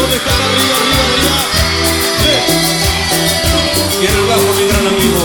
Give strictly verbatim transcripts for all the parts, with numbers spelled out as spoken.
¿Dónde están? Arriba, arriba, arriba. Eh. Y en el bajo mi gran amigo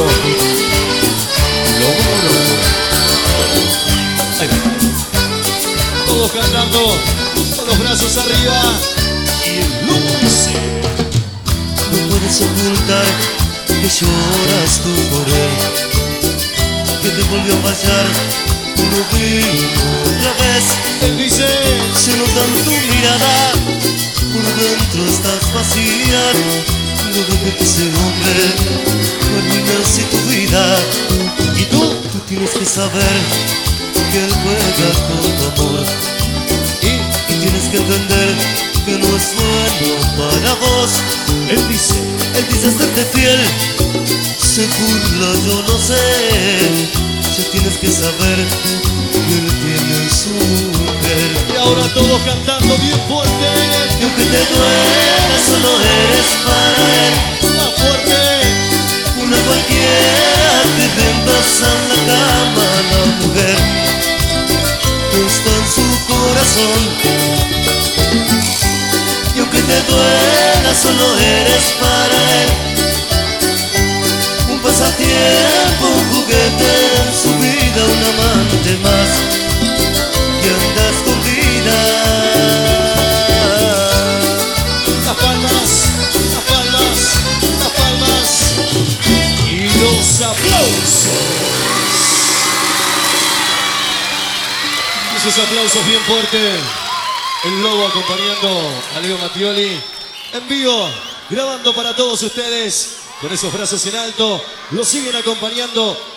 Lobo Lobo. Ahí va. Todos cantando con los brazos arriba. Y el Lobo dice: no puedes ocultar que lloras tú por él, que te volvió a fallar lo mismo otra vez. Él dice: se nota en tu mirada, por dentro estás vacía. No dejes que ese hombre arruine así tu vida. Y tú, tú tienes que saber que él juega con tu amor. Y, y tienes que entender que no es bueno para vos. Él dice, él dice serte fiel, se burla, yo no sé. Ya tienes que saber que él tiene su mujer. y ahora todos cantando bien fuerte. Y aunque te duela, solo eres para él. Más fuerte. Una cualquiera que reemplaza en la cama la mujer que está en su corazón. Y aunque te duela, solo eres para él. Un pasatiempo, un juguete en su vida, un amante más que anda escondida. Las palmas, las palmas, las palmas. Y los aplausos. Esos aplausos bien fuertes. El Lobo acompañando a Leo Mattioli. En vivo, grabando para todos ustedes. Con esos brazos en alto. Lo siguen acompañando